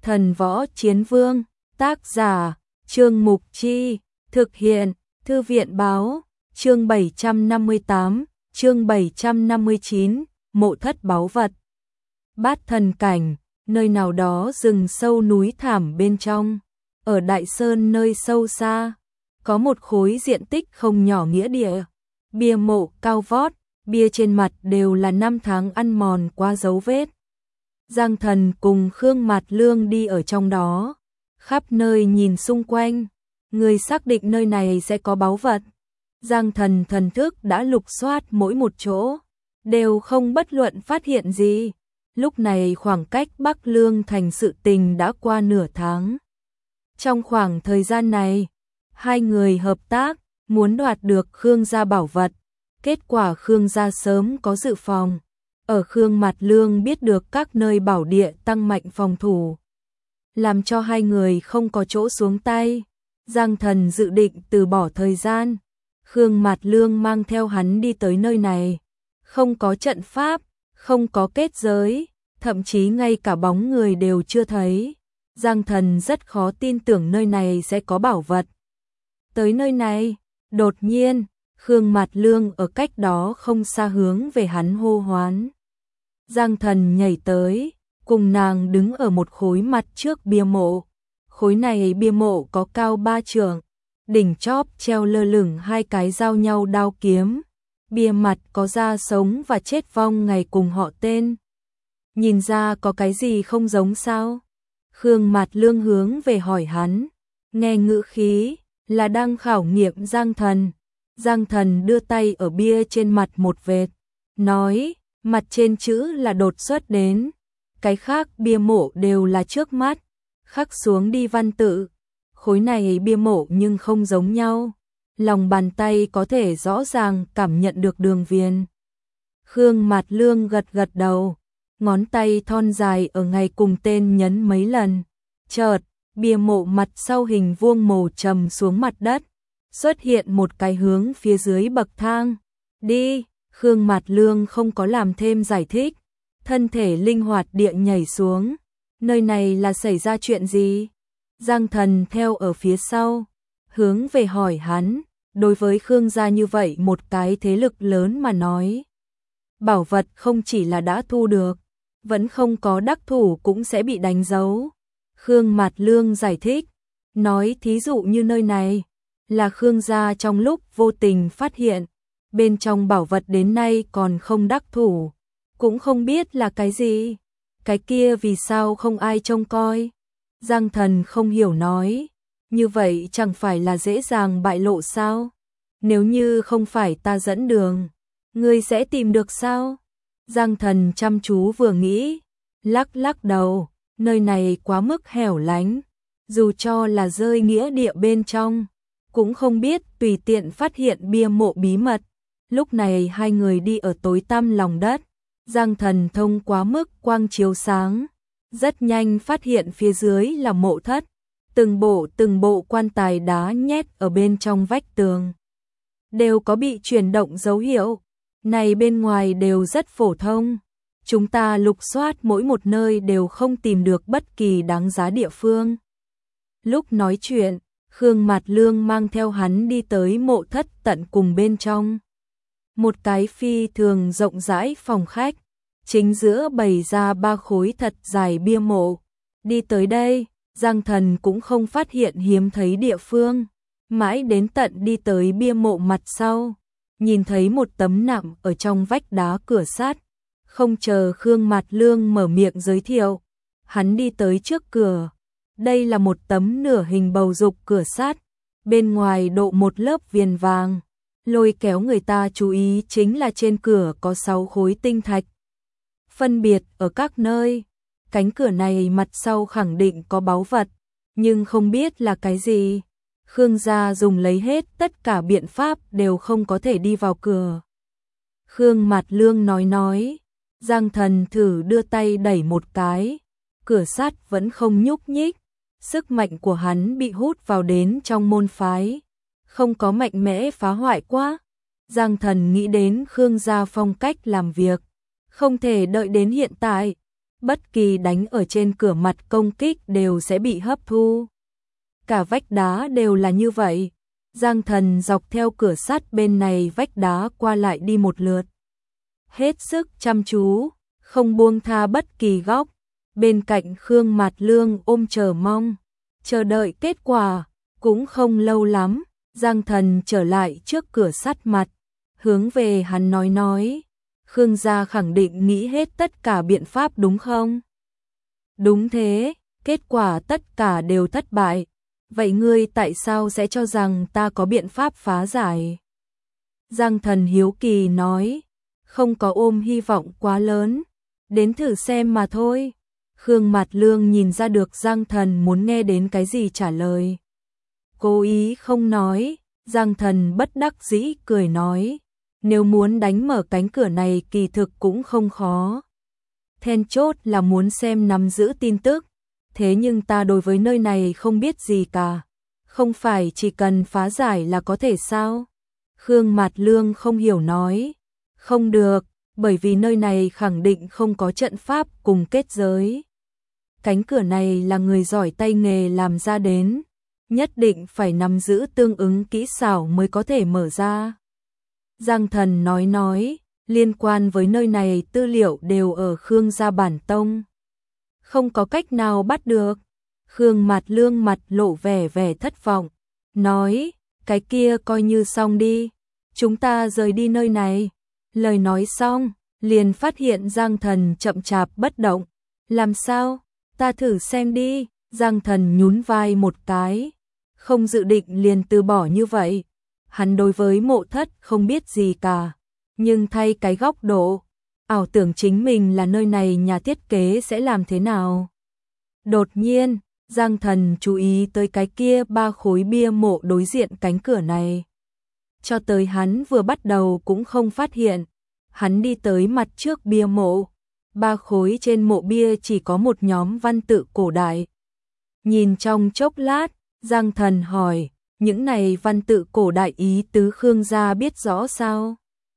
Thần Võ Chiến Vương, tác giả, Trương Mục Chi, thực hiện, Thư viện Báo, chương 758, chương 759, mộ thất báu vật. Bát thần cảnh, nơi nào đó rừng sâu núi thảm bên trong, ở Đại Sơn nơi sâu xa, có một khối diện tích không nhỏ nghĩa địa, bia mộ cao vót, bia trên mặt đều là năm tháng ăn mòn qua dấu vết. Giang Thần cùng Khương Mạt Lương đi ở trong đó, khắp nơi nhìn xung quanh, người xác định nơi này sẽ có báu vật. Giang Thần thần thức đã lục soát mỗi một chỗ, đều không bất luận phát hiện gì. Lúc này khoảng cách Bắc Lương thành sự tình đã qua nửa tháng. Trong khoảng thời gian này, hai người hợp tác, muốn đoạt được Khương gia bảo vật. Kết quả Khương gia sớm có dự phòng. Ở Khương Mạt Lương biết được các nơi bảo địa tăng mạnh phòng thủ, làm cho hai người không có chỗ xuống tay. Giang Thần dự định từ bỏ thời gian. Khương Mạt Lương mang theo hắn đi tới nơi này. Không có trận pháp, không có kết giới, thậm chí ngay cả bóng người đều chưa thấy. Giang Thần rất khó tin tưởng nơi này sẽ có bảo vật. Tới nơi này, đột nhiên, Khương Mạt Lương ở cách đó không xa hướng về hắn hô hoán. Giang Thần nhảy tới, cùng nàng đứng ở một khối mặt trước bia mộ. Khối này bia mộ có cao 3 trượng, đỉnh chóp treo lơ lửng hai cái giao nhau đao kiếm. Bia mặt có da sống và chết vong ngày cùng họ tên. Nhìn ra có cái gì không giống sao? Khương Mạt Lương hướng về hỏi hắn, nghe ngữ khí là đang khảo nghiệm Giang Thần. Giang Thần đưa tay ở bia trên mặt một vệt, nói, mặt trên chữ là đột xuất đến, cái khác bia mộ đều là trước mắt, khắc xuống đi văn tự. Khối này bia mộ nhưng không giống nhau, lòng bàn tay có thể rõ ràng cảm nhận được đường viền. Khương Mạt Lương gật gật đầu, ngón tay thon dài ở ngày cùng tên nhấn mấy lần. Chợt, bia mộ mặt sau hình vuông màu trầm xuống mặt đất, xuất hiện một cái hướng phía dưới bậc thang. Đi, Khương Mạt Lương không có làm thêm giải thích, thân thể linh hoạt địa nhảy xuống. Nơi này là xảy ra chuyện gì? Giang Thần theo ở phía sau, hướng về hỏi hắn. Đối với Khương gia như vậy một cái thế lực lớn mà nói, bảo vật không chỉ là đã thu được, vẫn không có đắc thủ cũng sẽ bị đánh dấu. Khương Mạt Lương giải thích, nói thí dụ như nơi này, là Khương gia trong lúc vô tình phát hiện, bên trong bảo vật đến nay còn không đắc thủ, cũng không biết là cái gì, cái kia vì sao không ai trông coi. Giang Thần không hiểu nói, như vậy chẳng phải là dễ dàng bại lộ sao? Nếu như không phải ta dẫn đường, ngươi sẽ tìm được sao? Giang Thần chăm chú vừa nghĩ, lắc lắc đầu, nơi này quá mức hẻo lánh, dù cho là rơi nghĩa địa bên trong, cũng không biết tùy tiện phát hiện bia mộ bí mật. Lúc này hai người đi ở tối tăm lòng đất, Giang Thần thông quá mức quang chiếu sáng, rất nhanh phát hiện phía dưới là mộ thất, từng bộ quan tài đá nhét ở bên trong vách tường, đều có bị chuyển động dấu hiệu. Này bên ngoài đều rất phổ thông, chúng ta lục soát mỗi một nơi đều không tìm được bất kỳ đáng giá địa phương. Lúc nói chuyện, Khương Mạt Lương mang theo hắn đi tới mộ thất tận cùng bên trong. Một cái phi thường rộng rãi phòng khách, chính giữa bày ra 3 khối thật dài bia mộ. Đi tới đây, Giang Thần cũng không phát hiện hiếm thấy địa phương, mãi đến tận đi tới bia mộ mặt sau, nhìn thấy một tấm nạm ở trong vách đá cửa sắt. Không chờ Khương Mạt Lương mở miệng giới thiệu, hắn đi tới trước cửa. Đây là một tấm nửa hình bầu dục cửa sắt, bên ngoài độ một lớp viền vàng. Lôi kéo người ta chú ý chính là trên cửa có 6 khối tinh thạch, phân biệt ở các nơi. Cánh cửa này mặt sau khẳng định có báu vật, nhưng không biết là cái gì. Khương gia dùng lấy hết tất cả biện pháp đều không có thể đi vào cửa. Khương Mạt Lương nói, Giang Thần thử đưa tay đẩy một cái, cửa sắt vẫn không nhúc nhích, sức mạnh của hắn bị hút vào đến trong môn phái, không có mạnh mẽ phá hoại quá. Giang Thần nghĩ đến Khương gia phong cách làm việc, không thể đợi đến hiện tại, bất kỳ đánh ở trên cửa mặt công kích đều sẽ bị hấp thu. Cả vách đá đều là như vậy. Giang Thần dọc theo cửa sắt bên này vách đá qua lại đi một lượt. Hết sức chăm chú, không buông tha bất kỳ góc. Bên cạnh Khương Mạt Lương ôm chờ mong, chờ đợi kết quả. Cũng không lâu lắm, Giang Thần trở lại trước cửa sắt mặt, hướng về hắn nói. Khương gia khẳng định nghĩ hết tất cả biện pháp đúng không? Đúng thế, kết quả tất cả đều thất bại. Vậy ngươi tại sao sẽ cho rằng ta có biện pháp phá giải? Giang Thần hiếu kỳ nói, không có ôm hy vọng quá lớn, đến thử xem mà thôi. Khương Mạt Lương nhìn ra được Giang Thần muốn nghe đến cái gì trả lời. Cố ý không nói, Giang Thần bất đắc dĩ cười nói, nếu muốn đánh mở cánh cửa này kỳ thực cũng không khó. Then chốt là muốn xem nắm giữ tin tức, thế nhưng ta đối với nơi này không biết gì cả, không phải chỉ cần phá giải là có thể sao? Khương Mạt Lương không hiểu nói, không được, bởi vì nơi này khẳng định không có trận pháp cùng kết giới. Cánh cửa này là người giỏi tay nghề làm ra đến, nhất định phải nắm giữ tương ứng kỹ xảo mới có thể mở ra. Giang Thần nói, liên quan với nơi này tư liệu đều ở Khương gia bản tông. Không có cách nào bắt được. Khương Mạt Lương mặt lộ vẻ thất vọng, nói, cái kia coi như xong đi, chúng ta rời đi nơi này. Lời nói xong, liền phát hiện Giang Thần chậm chạp bất động. Làm sao? Ta thử xem đi. Giang Thần nhún vai một cái, không dự định liền từ bỏ như vậy. Hắn đối với Mộ Thất không biết gì cả, nhưng thay cái góc độ, ảo tưởng chính mình là nơi này nhà thiết kế sẽ làm thế nào. Đột nhiên, Giang Thần chú ý tới cái kia 3 khối bia mộ đối diện cánh cửa này. Cho tới hắn vừa bắt đầu cũng không phát hiện. Hắn đi tới mặt trước bia mộ, 3 khối trên mộ bia chỉ có một nhóm văn tự cổ đại. Nhìn trong chốc lát, Giang Thần hỏi, những này văn tự cổ đại ý tứ Khương gia biết rõ sao?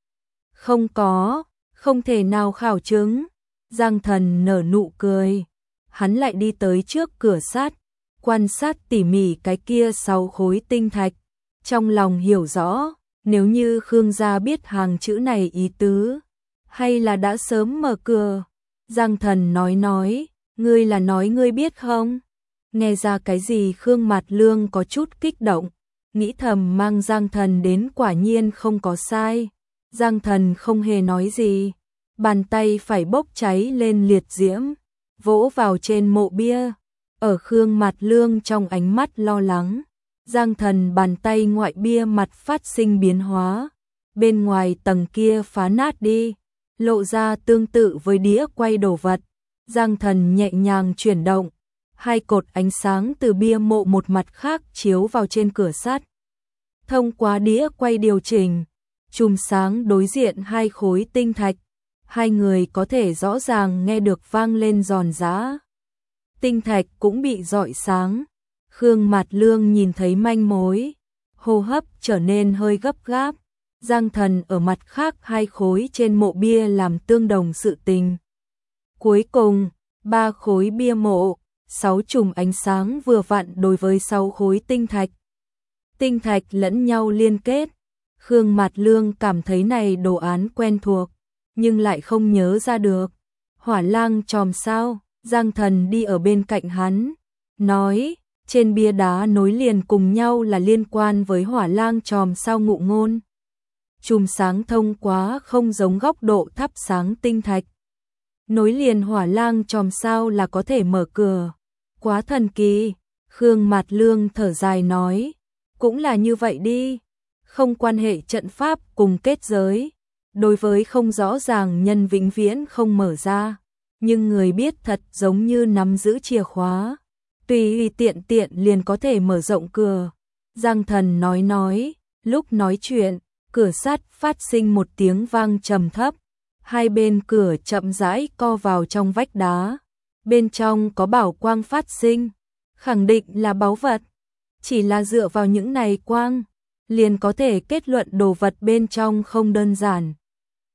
Không có, không thể nào khảo chứng. Giang Thần nở nụ cười. Hắn lại đi tới trước cửa sắt, quan sát tỉ mỉ cái kia 6 khối tinh thạch. Trong lòng hiểu rõ, nếu như Khương gia biết hàng chữ này ý tứ, hay là đã sớm mở cửa. Giang Thần nói, ngươi là nói ngươi biết không? Nghe ra cái gì Khương Mạt Lương có chút kích động, nghĩ thầm mang Giang Thần đến quả nhiên không có sai. Giang Thần không hề nói gì, bàn tay phải bốc cháy lên liệt diễm, vỗ vào trên mộ bia. Ở Khương Mạt Lương trong ánh mắt lo lắng, Giang Thần bàn tay ngoại bia mặt phát sinh biến hóa, bên ngoài tầng kia phá nát đi, lộ ra tương tự với đĩa quay đồ vật. Giang Thần nhẹ nhàng chuyển động, 2 cột ánh sáng từ bia mộ một mặt khác chiếu vào trên cửa sắt. Thông qua đĩa quay điều chỉnh, chùm sáng đối diện 2 khối tinh thạch, 2 người có thể rõ ràng nghe được vang lên giòn giã. Tinh thạch cũng bị rọi sáng. Khương Mạt Lương nhìn thấy manh mối, hô hấp trở nên hơi gấp gáp. Giang Thần ở mặt khác 2 khối trên mộ bia làm tương đồng sự tình. Cuối cùng, 3 khối bia mộ, 6 chùm ánh sáng vừa vặn đối với 6 khối tinh thạch. Tinh thạch lẫn nhau liên kết. Khương Mạt Lương cảm thấy này đồ án quen thuộc, nhưng lại không nhớ ra được. Hỏa lang chòm sao? Giang Thần đi ở bên cạnh hắn, nói, trên bia đá nối liền cùng nhau là liên quan với hỏa lang chòm sao ngụ ngôn. Chùm sáng thông quá không giống góc độ thắp sáng tinh thạch. Nối liền hỏa lang chòm sao là có thể mở cửa. Quá thần kỳ. Khương Mạt Lương thở dài nói, cũng là như vậy đi. Không quan hệ trận pháp cùng kết giới. Đối với không rõ ràng nhân vĩnh viễn không mở ra. Nhưng người biết thật giống như nắm giữ chìa khóa. Tùy tiện liền có thể mở rộng cửa. Giang Thần nói, lúc nói chuyện, cửa sắt phát sinh một tiếng vang trầm thấp. 2 bên cửa chậm rãi co vào trong vách đá. Bên trong có bảo quang phát sinh, khẳng định là báu vật. Chỉ là dựa vào những này quang, liền có thể kết luận đồ vật bên trong không đơn giản.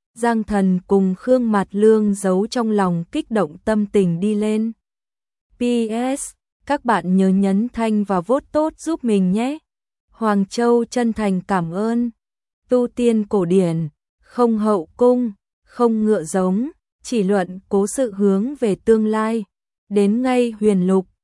Giang Thần cùng Khương Mạt Lương giấu trong lòng kích động tâm tình đi lên. PS, các bạn nhớ nhấn thanh và vote tốt giúp mình nhé. Hoàng Châu chân thành cảm ơn. Tu tiên cổ điển, không hậu cung, không ngựa giống, chỉ luận cố sự hướng về tương lai. Đến ngay huyền lục,